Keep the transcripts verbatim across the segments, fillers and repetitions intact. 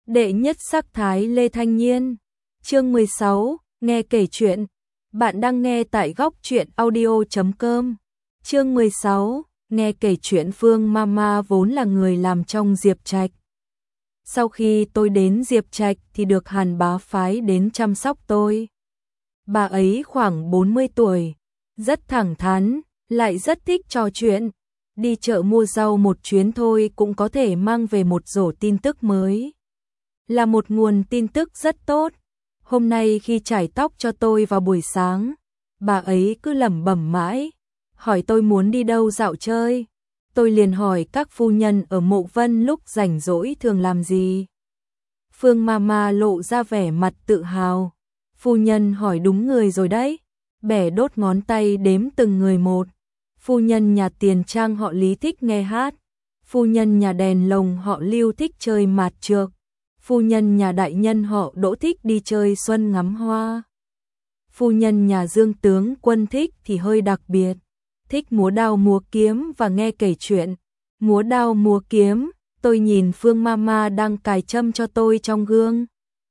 Đệ nhất sắc thái Lê Thanh Nhiên. Chương mười sáu, nghe kể chuyện. Bạn đang nghe tại góc truyện audio chấm com. Chương mười sáu, nghe kể chuyện. Phương Mama vốn là người làm trong Diệp Trạch. Sau khi tôi đến Diệp Trạch thì được Hàn Bá phái đến chăm sóc tôi. Bà ấy khoảng bốn mươi tuổi, rất thẳng thắn, lại rất thích trò chuyện. Đi chợ mua rau một chuyến thôi cũng có thể mang về một rổ tin tức mới. Là một nguồn tin tức rất tốt. Hôm nay khi chải tóc cho tôi vào buổi sáng, bà ấy cứ lẩm bẩm mãi, hỏi tôi muốn đi đâu dạo chơi. Tôi liền hỏi các phu nhân ở Mộ Vân lúc rảnh rỗi thường làm gì. Phương Mama lộ ra vẻ mặt tự hào. Phu nhân hỏi đúng người rồi đấy. Bẻ đốt ngón tay đếm từng người một. Phu nhân nhà Tiền Trang họ Lý thích nghe hát. Phu nhân nhà Đèn Lồng họ Lưu thích chơi mạt trược. Phu nhân nhà Đại Nhân họ Đỗ thích đi chơi xuân ngắm hoa. Phu nhân nhà Dương Tướng Quân thích thì hơi đặc biệt, thích múa đao múa kiếm và nghe kể chuyện. Múa đao múa kiếm, tôi nhìn Phương Mama đang cài châm cho tôi trong gương.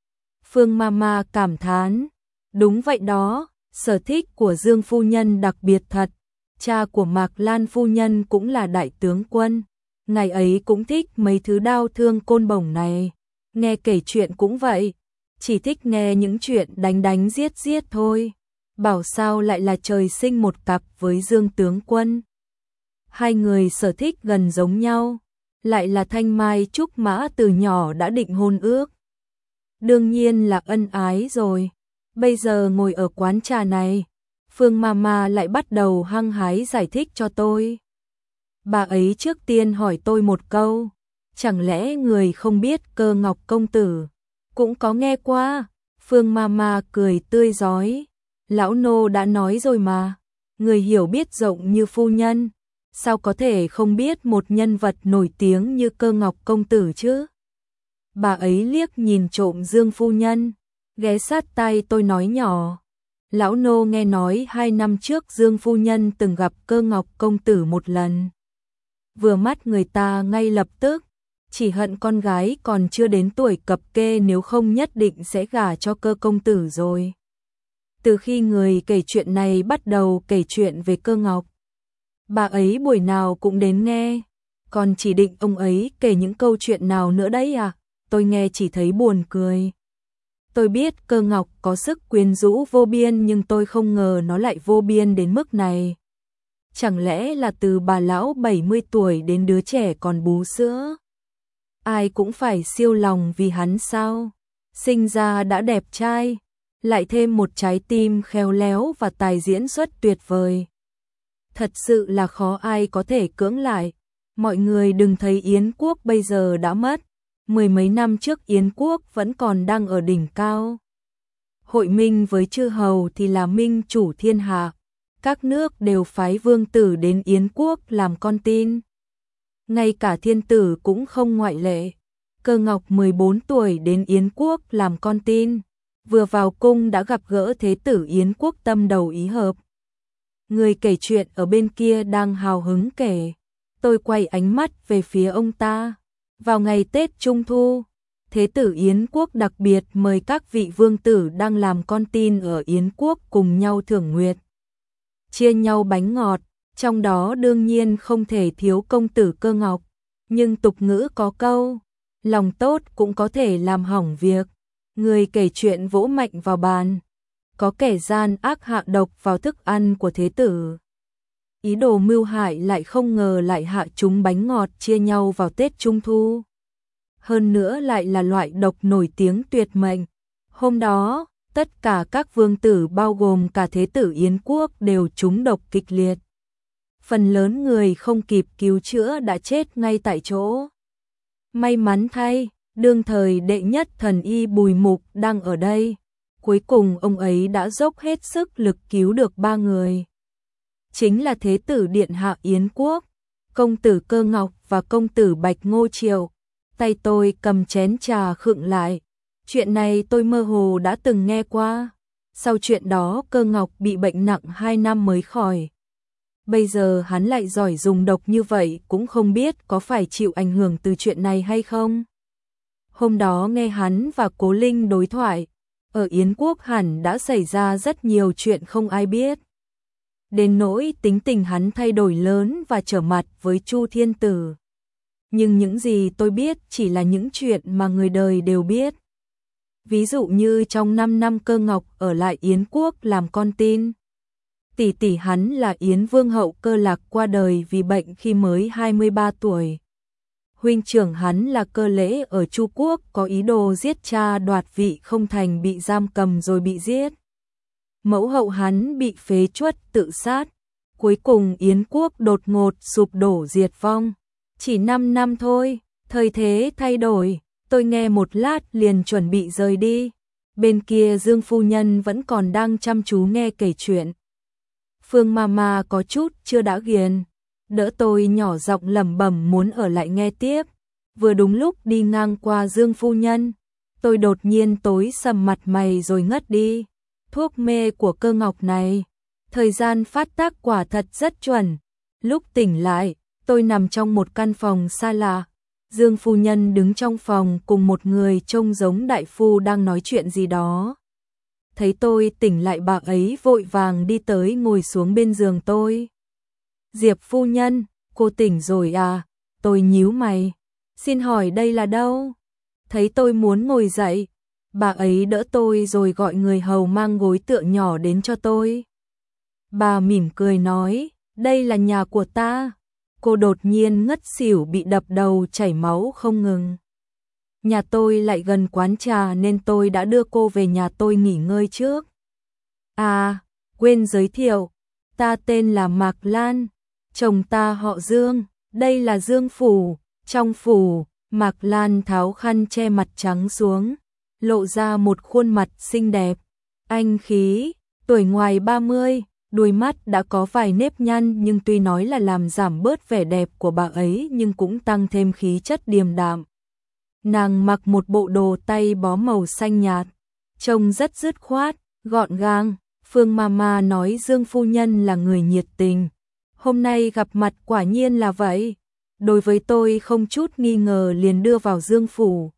Phương Mama cảm thán, đúng vậy đó, sở thích của Dương phu nhân đặc biệt thật. Cha của Mạc Lan phu nhân cũng là đại tướng quân, ngài ấy cũng thích mấy thứ đao thương côn bổng này. Nghe kể chuyện cũng vậy, chỉ thích nghe những chuyện đánh đánh giết giết thôi. Bảo sao lại là trời sinh một cặp với Dương tướng quân. Hai người sở thích gần giống nhau, lại là Thanh Mai Trúc Mã từ nhỏ đã định hôn ước. Đương nhiên là ân ái rồi. Bây giờ ngồi ở quán trà này, Phương Mama lại bắt đầu hăng hái giải thích cho tôi. Bà ấy trước tiên hỏi tôi một câu, chẳng lẽ người không biết Cơ Ngọc công tử? Cũng có nghe qua. Phương Mama cười tươi rói. Lão nô đã nói rồi mà, người hiểu biết rộng như phu nhân, sao có thể không biết một nhân vật nổi tiếng như Cơ Ngọc công tử chứ? Bà ấy liếc nhìn trộm Dương phu nhân, ghé sát tai tôi nói nhỏ. Lão nô nghe nói hai năm trước Dương phu nhân từng gặp Cơ Ngọc công tử một lần. Vừa mắt người ta ngay lập tức, chỉ hận con gái còn chưa đến tuổi cập kê, nếu không nhất định sẽ gả cho Cơ công tử rồi. Từ khi người kể chuyện này bắt đầu kể chuyện về Cơ Ngọc, bà ấy buổi nào cũng đến nghe, còn chỉ định ông ấy kể những câu chuyện nào nữa đấy à? Tôi nghe chỉ thấy buồn cười. Tôi biết Cơ Ngọc có sức quyến rũ vô biên, nhưng tôi không ngờ nó lại vô biên đến mức này. Chẳng lẽ là từ bà lão bảy mươi tuổi đến đứa trẻ còn bú sữa, ai cũng phải siêu lòng vì hắn sao? Sinh ra đã đẹp trai, lại thêm một trái tim khéo léo và tài diễn xuất tuyệt vời. Thật sự là khó ai có thể cưỡng lại. Mọi người đừng thấy Yến quốc bây giờ đã mất. Mười mấy năm trước Yến quốc vẫn còn đang ở đỉnh cao. Hội minh với chư hầu thì là minh chủ thiên hạ. Các nước đều phái vương tử đến Yến quốc làm con tin. Ngay cả thiên tử cũng không ngoại lệ. Cơ Ngọc mười bốn tuổi đến Yến quốc làm con tin. Vừa vào cung đã gặp gỡ Thế tử Yến quốc tâm đầu ý hợp. Người kể chuyện ở bên kia đang hào hứng kể. Tôi quay ánh mắt về phía ông ta. Vào ngày Tết Trung Thu, Thế tử Yến quốc đặc biệt mời các vị vương tử đang làm con tin ở Yến quốc cùng nhau thưởng nguyệt, chia nhau bánh ngọt, trong đó đương nhiên không thể thiếu công tử Cơ Ngọc. Nhưng tục ngữ có câu, lòng tốt cũng có thể làm hỏng việc. Người kể chuyện vỗ mạnh vào bàn. Có kẻ gian ác hạ độc vào thức ăn của Thế tử. Ý đồ mưu hại lại không ngờ lại hạ chúng bánh ngọt chia nhau vào Tết Trung Thu. Hơn nữa lại là loại độc nổi tiếng tuyệt mệnh. Hôm đó, tất cả các vương tử bao gồm cả Thế tử Yến quốc đều trúng độc kịch liệt. Phần lớn người không kịp cứu chữa đã chết ngay tại chỗ. May mắn thay, đương thời đệ nhất thần y Bùi Mục đang ở đây. Cuối cùng ông ấy đã dốc hết sức lực cứu được ba người. Chính là Thế tử Điện hạ Yến quốc, công tử Cơ Ngọc và công tử Bạch Ngô Triệu. Tay tôi cầm chén trà khựng lại. Chuyện này tôi mơ hồ đã từng nghe qua. Sau chuyện đó Cơ Ngọc bị bệnh nặng hai năm mới khỏi. Bây giờ hắn lại giỏi dùng độc như vậy, cũng không biết có phải chịu ảnh hưởng từ chuyện này hay không. Hôm đó nghe hắn và Cố Linh đối thoại, ở Yến Quốc hẳn đã xảy ra rất nhiều chuyện không ai biết. Đến nỗi tính tình hắn thay đổi lớn và trở mặt với Chu Thiên Tử. Nhưng những gì tôi biết chỉ là những chuyện mà người đời đều biết. Ví dụ như trong năm năm Cơ Ngọc ở lại Yến Quốc làm con tin. Tỷ tỷ hắn là Yến Vương hậu Cơ Lạc qua đời vì bệnh khi mới hai mươi ba tuổi. Huynh trưởng hắn là Cơ Lễ ở Chu Quốc có ý đồ giết cha đoạt vị không thành bị giam cầm rồi bị giết. Mẫu hậu hắn bị phế truất tự sát. Cuối cùng Yến Quốc đột ngột sụp đổ diệt vong. Chỉ năm năm thôi, thời thế thay đổi, tôi nghe một lát liền chuẩn bị rời đi. Bên kia Dương phu nhân vẫn còn đang chăm chú nghe kể chuyện. Phương Mama có chút chưa đã ghiền, đỡ tôi nhỏ giọng lẩm bẩm muốn ở lại nghe tiếp. Vừa đúng lúc đi ngang qua Dương phu nhân, tôi đột nhiên tối sầm mặt mày rồi ngất đi. Thuốc mê của Cơ Ngọc này, thời gian phát tác quả thật rất chuẩn. Lúc tỉnh lại, tôi nằm trong một căn phòng xa lạ. Dương phu nhân đứng trong phòng cùng một người trông giống đại phu đang nói chuyện gì đó. Thấy tôi tỉnh lại bà ấy vội vàng đi tới ngồi xuống bên giường tôi. Diệp phu nhân, cô tỉnh rồi à? Tôi nhíu mày. Xin hỏi đây là đâu? Thấy tôi muốn ngồi dậy, bà ấy đỡ tôi rồi gọi người hầu mang gối tựa nhỏ đến cho tôi. Bà mỉm cười nói, đây là nhà của ta. Cô đột nhiên ngất xỉu bị đập đầu chảy máu không ngừng. Nhà tôi lại gần quán trà nên tôi đã đưa cô về nhà tôi nghỉ ngơi trước. À, quên giới thiệu, ta tên là Mạc Lan, chồng ta họ Dương, đây là Dương phủ. Trong phủ, Mạc Lan tháo khăn che mặt trắng xuống, lộ ra một khuôn mặt xinh đẹp, anh khí, tuổi ngoài ba mươi, đuôi mắt đã có vài nếp nhăn nhưng tuy nói là làm giảm bớt vẻ đẹp của bà ấy nhưng cũng tăng thêm khí chất điềm đạm. Nàng mặc một bộ đồ tay bó màu xanh nhạt, trông rất dứt khoát, gọn gàng. Phương Mama nói Dương phu nhân là người nhiệt tình. Hôm nay gặp mặt quả nhiên là vậy. Đối với tôi không chút nghi ngờ liền đưa vào Dương phủ.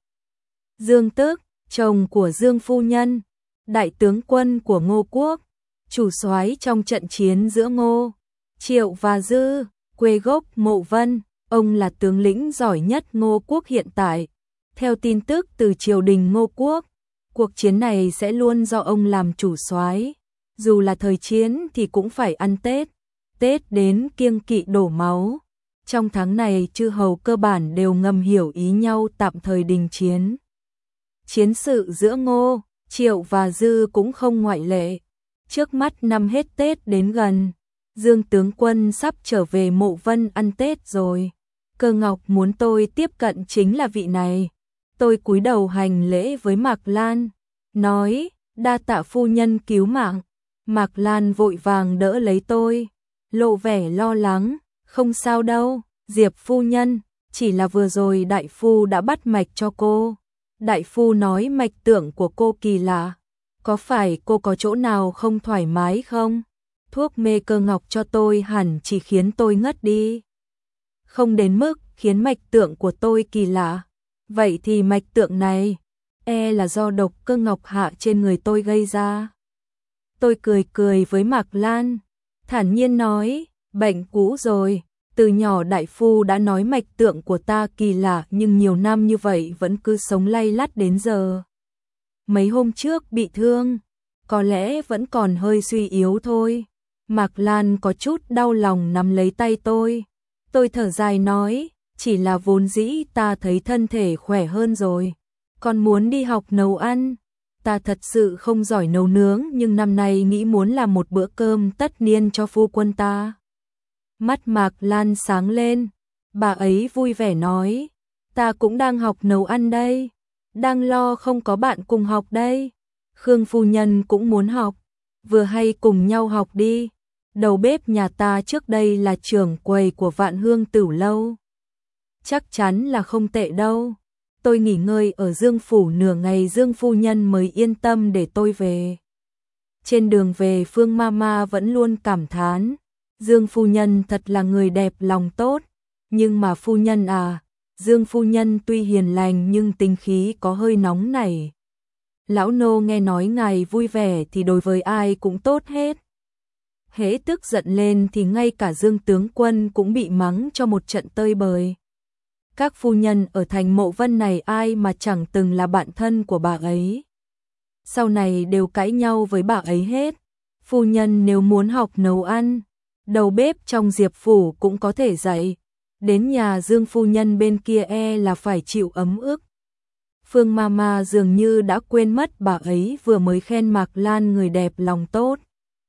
Dương Tước, chồng của Dương phu nhân, đại tướng quân của Ngô Quốc, chủ soái trong trận chiến giữa Ngô, Triệu và Dư, quê gốc Mộ Vân, ông là tướng lĩnh giỏi nhất Ngô Quốc hiện tại. Theo tin tức từ triều đình Ngô Quốc, cuộc chiến này sẽ luôn do ông làm chủ soái. Dù là thời chiến thì cũng phải ăn Tết, Tết đến kiêng kỵ đổ máu. Trong tháng này chư hầu cơ bản đều ngầm hiểu ý nhau tạm thời đình chiến. Chiến sự giữa Ngô, Triệu và Dư cũng không ngoại lệ. Trước mắt năm hết Tết đến gần, Dương tướng quân sắp trở về Mộ Vân ăn Tết rồi. Cơ Ngọc muốn tôi tiếp cận chính là vị này. Tôi cúi đầu hành lễ với Mạc Lan, nói, đa tạ phu nhân cứu mạng. Mạc Lan vội vàng đỡ lấy tôi, lộ vẻ lo lắng, không sao đâu, Diệp phu nhân, chỉ là vừa rồi đại phu đã bắt mạch cho cô. Đại phu nói mạch tượng của cô kỳ lạ, có phải cô có chỗ nào không thoải mái không? Thuốc mê Cơ Ngọc cho tôi hẳn chỉ khiến tôi ngất đi, không đến mức khiến mạch tượng của tôi kỳ lạ. Vậy thì mạch tượng này, e là do độc Cơ Ngọc hạ trên người tôi gây ra. Tôi cười cười với Mạc Lan, thản nhiên nói, bệnh cũ rồi, từ nhỏ đại phu đã nói mạch tượng của ta kỳ lạ nhưng nhiều năm như vậy vẫn cứ sống lay lắt đến giờ. Mấy hôm trước bị thương, có lẽ vẫn còn hơi suy yếu thôi. Mạc Lan có chút đau lòng nắm lấy tay tôi. Tôi thở dài nói, chỉ là vốn dĩ ta thấy thân thể khỏe hơn rồi. Còn muốn đi học nấu ăn. Ta thật sự không giỏi nấu nướng nhưng năm nay nghĩ muốn làm một bữa cơm tất niên cho phu quân ta. Mắt Mạc Lan sáng lên, bà ấy vui vẻ nói, ta cũng đang học nấu ăn đây, đang lo không có bạn cùng học đây. Khương phu nhân cũng muốn học, vừa hay cùng nhau học đi. Đầu bếp nhà ta trước đây là trưởng quầy của Vạn Hương Tửu Lâu. Chắc chắn là không tệ đâu. Tôi nghỉ ngơi ở Dương phủ nửa ngày Dương phu nhân mới yên tâm để tôi về. Trên đường về Phương Mama vẫn luôn cảm thán, Dương phu nhân thật là người đẹp lòng tốt, nhưng mà phu nhân à, Dương phu nhân tuy hiền lành nhưng tính khí có hơi nóng nảy. Lão nô nghe nói ngài vui vẻ thì đối với ai cũng tốt hết. Hễ tức giận lên thì ngay cả Dương tướng quân cũng bị mắng cho một trận tơi bời. Các phu nhân ở thành Mộ Vân này ai mà chẳng từng là bạn thân của bà ấy. Sau này đều cãi nhau với bà ấy hết. Phu nhân nếu muốn học nấu ăn, đầu bếp trong Diệp phủ cũng có thể dạy. Đến nhà Dương phu nhân bên kia e là phải chịu ấm ức. Phương Mama dường như đã quên mất bà ấy vừa mới khen Mạc Lan người đẹp lòng tốt.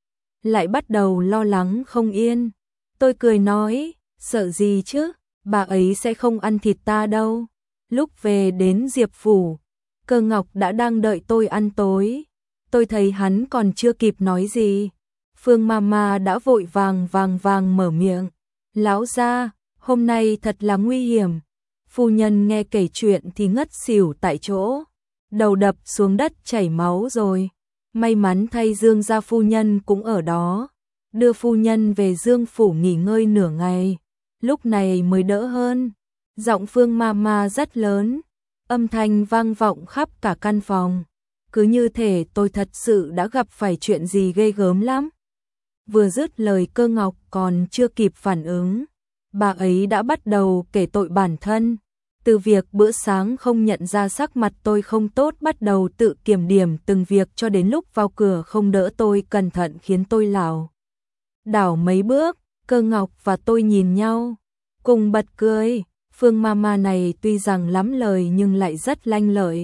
Lại bắt đầu lo lắng không yên. Tôi cười nói, sợ gì chứ, bà ấy sẽ không ăn thịt ta đâu. Lúc về đến Diệp phủ, Cơ Ngọc đã đang đợi tôi ăn tối. Tôi thấy hắn còn chưa kịp nói gì. Phương Mama đã vội vàng vàng vàng mở miệng. Lão gia, hôm nay thật là nguy hiểm. Phu nhân nghe kể chuyện thì ngất xỉu tại chỗ. Đầu đập xuống đất chảy máu rồi. May mắn thay Dương gia phu nhân cũng ở đó. Đưa phu nhân về Dương phủ nghỉ ngơi nửa ngày. Lúc này mới đỡ hơn. Giọng Phương Mama rất lớn. Âm thanh vang vọng khắp cả căn phòng. Cứ như thể tôi thật sự đã gặp phải chuyện gì ghê gớm lắm. Vừa dứt lời Cơ Ngọc còn chưa kịp phản ứng. Bà ấy đã bắt đầu kể tội bản thân. Từ việc bữa sáng không nhận ra sắc mặt tôi không tốt bắt đầu tự kiểm điểm từng việc cho đến lúc vào cửa không đỡ tôi cẩn thận khiến tôi lảo đảo mấy bước. Cơ Ngọc và tôi nhìn nhau, cùng bật cười. Phương Mama này tuy rằng lắm lời nhưng lại rất lanh lợi.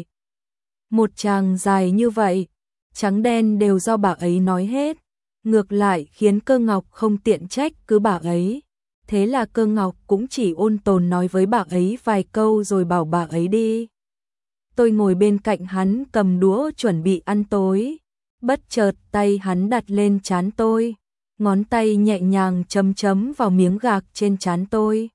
Một tràng dài như vậy, trắng đen đều do bà ấy nói hết. Ngược lại khiến Cơ Ngọc không tiện trách cứ bà ấy. Thế là Cơ Ngọc cũng chỉ ôn tồn nói với bà ấy vài câu rồi bảo bà ấy đi. Tôi ngồi bên cạnh hắn cầm đũa chuẩn bị ăn tối. Bất chợt tay hắn đặt lên trán tôi. Ngón tay nhẹ nhàng chấm chấm vào miếng gạc trên trán tôi.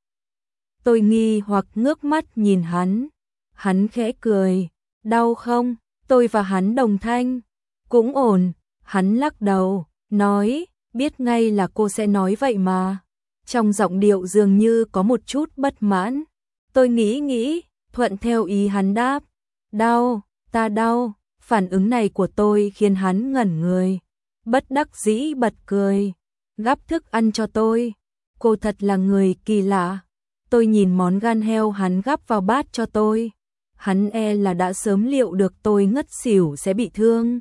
Tôi nghi hoặc ngước mắt nhìn hắn. Hắn khẽ cười. Đau không? Tôi và hắn đồng thanh. Cũng ổn. Hắn lắc đầu, nói, biết ngay là cô sẽ nói vậy mà. Trong giọng điệu dường như có một chút bất mãn. Tôi nghĩ nghĩ, thuận theo ý hắn đáp. Đau, ta đau. Phản ứng này của tôi khiến hắn ngẩn người. Bất đắc dĩ bật cười. Gắp thức ăn cho tôi. Cô thật là người kỳ lạ. Tôi nhìn món gan heo hắn gắp vào bát cho tôi. Hắn e là đã sớm liệu được tôi ngất xỉu sẽ bị thương.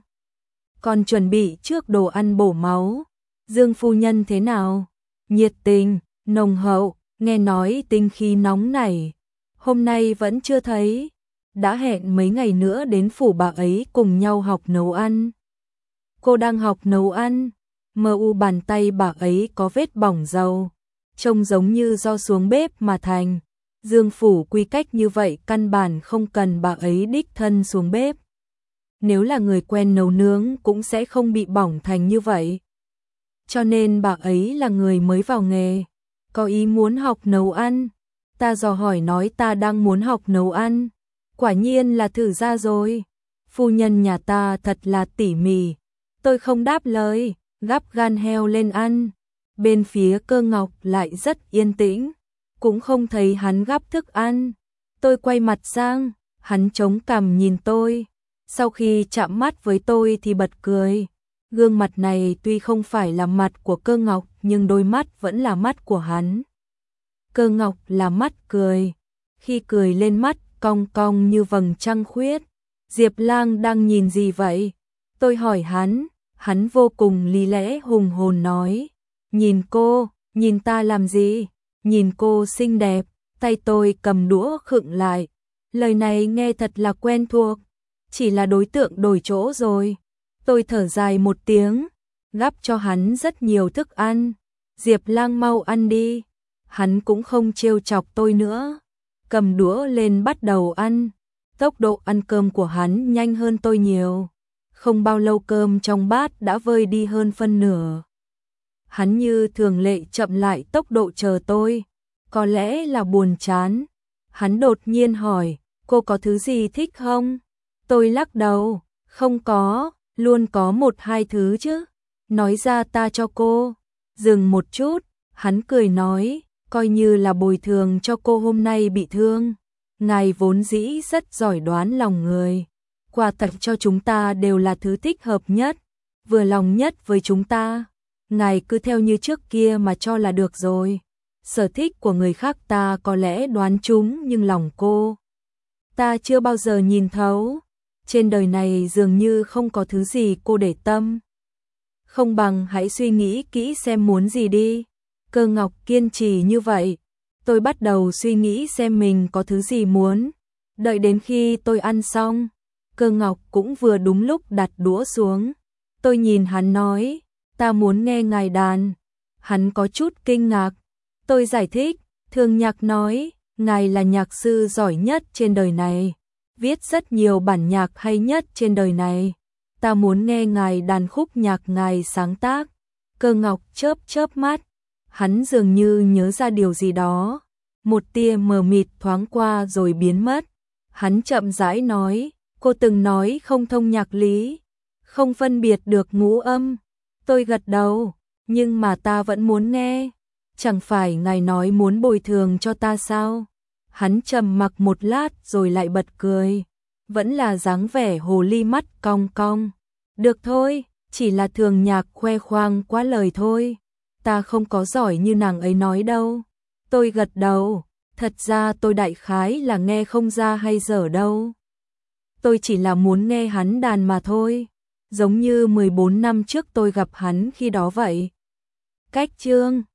Còn chuẩn bị trước đồ ăn bổ máu. Dương phu nhân thế nào? Nhiệt tình, nồng hậu, nghe nói tinh khí nóng nảy. Hôm nay vẫn chưa thấy. Đã hẹn mấy ngày nữa đến phủ bà ấy cùng nhau học nấu ăn. Cô đang học nấu ăn. Mờ u bàn tay bà ấy có vết bỏng dầu. Trông giống như do xuống bếp mà thành. Dương phủ quy cách như vậy căn bản không cần bà ấy đích thân xuống bếp. Nếu là người quen nấu nướng cũng sẽ không bị bỏng thành như vậy. Cho nên bà ấy là người mới vào nghề. Có ý muốn học nấu ăn. Ta dò hỏi nói ta đang muốn học nấu ăn. Quả nhiên là thử ra rồi. Phu nhân nhà ta thật là tỉ mỉ. Tôi không đáp lời, gắp gan heo lên ăn. Bên phía Cơ Ngọc lại rất yên tĩnh. Cũng không thấy hắn gắp thức ăn. Tôi quay mặt sang, hắn chống cằm nhìn tôi. Sau khi chạm mắt với tôi thì bật cười. Gương mặt này tuy không phải là mặt của Cơ Ngọc nhưng đôi mắt vẫn là mắt của hắn. Cơ Ngọc là mắt cười. Khi cười lên mắt cong cong như vầng trăng khuyết. Diệp Lang đang nhìn gì vậy? Tôi hỏi hắn. Hắn vô cùng lý lẽ hùng hồn nói. Nhìn cô, nhìn ta làm gì? Nhìn cô xinh đẹp. Tay tôi cầm đũa khựng lại. Lời này nghe thật là quen thuộc. Chỉ là đối tượng đổi chỗ rồi. Tôi thở dài một tiếng, gắp cho hắn rất nhiều thức ăn. Diệp Lang mau ăn đi. Hắn cũng không trêu chọc tôi nữa. Cầm đũa lên bắt đầu ăn. Tốc độ ăn cơm của hắn nhanh hơn tôi nhiều. Không bao lâu cơm trong bát đã vơi đi hơn phân nửa. Hắn như thường lệ chậm lại tốc độ chờ tôi. Có lẽ là buồn chán. Hắn đột nhiên hỏi, cô có thứ gì thích không? Tôi lắc đầu, không có, luôn có một hai thứ chứ. Nói ra ta cho cô. Dừng một chút, hắn cười nói, coi như là bồi thường cho cô hôm nay bị thương. ngài vốn dĩ rất giỏi đoán lòng người. Quả thật cho chúng ta đều là thứ thích hợp nhất, vừa lòng nhất với chúng ta. Ngài cứ theo như trước kia mà cho là được rồi. Sở thích của người khác ta có lẽ đoán chúng, nhưng lòng cô ta chưa bao giờ nhìn thấu. Trên đời này dường như không có thứ gì cô để tâm. Không bằng hãy suy nghĩ kỹ xem muốn gì đi. Cơ Ngọc kiên trì như vậy. Tôi bắt đầu suy nghĩ xem mình có thứ gì muốn. Đợi đến khi tôi ăn xong, Cơ Ngọc cũng vừa đúng lúc đặt đũa xuống. Tôi nhìn hắn nói, ta muốn nghe ngài đàn. Hắn có chút kinh ngạc. Tôi giải thích, Thường Nhạc nói, ngài là nhạc sư giỏi nhất trên đời này, viết rất nhiều bản nhạc hay nhất trên đời này. Ta muốn nghe ngài đàn khúc nhạc ngài sáng tác. Cơ Ngọc chớp chớp mắt, hắn dường như nhớ ra điều gì đó. Một tia mờ mịt thoáng qua rồi biến mất. Hắn chậm rãi nói, cô từng nói không thông nhạc lý, không phân biệt được ngũ âm. Tôi gật đầu, nhưng mà ta vẫn muốn nghe. Chẳng phải ngài nói muốn bồi thường cho ta sao? Hắn trầm mặc một lát rồi lại bật cười. Vẫn là dáng vẻ hồ ly mắt cong cong. Được thôi, chỉ là Thường Nhạc khoe khoang quá lời thôi. Ta không có giỏi như nàng ấy nói đâu. Tôi gật đầu, thật ra tôi đại khái là nghe không ra hay dở đâu. Tôi chỉ là muốn nghe hắn đàn mà thôi. Giống như mười bốn năm trước tôi gặp hắn khi đó vậy. Cách chương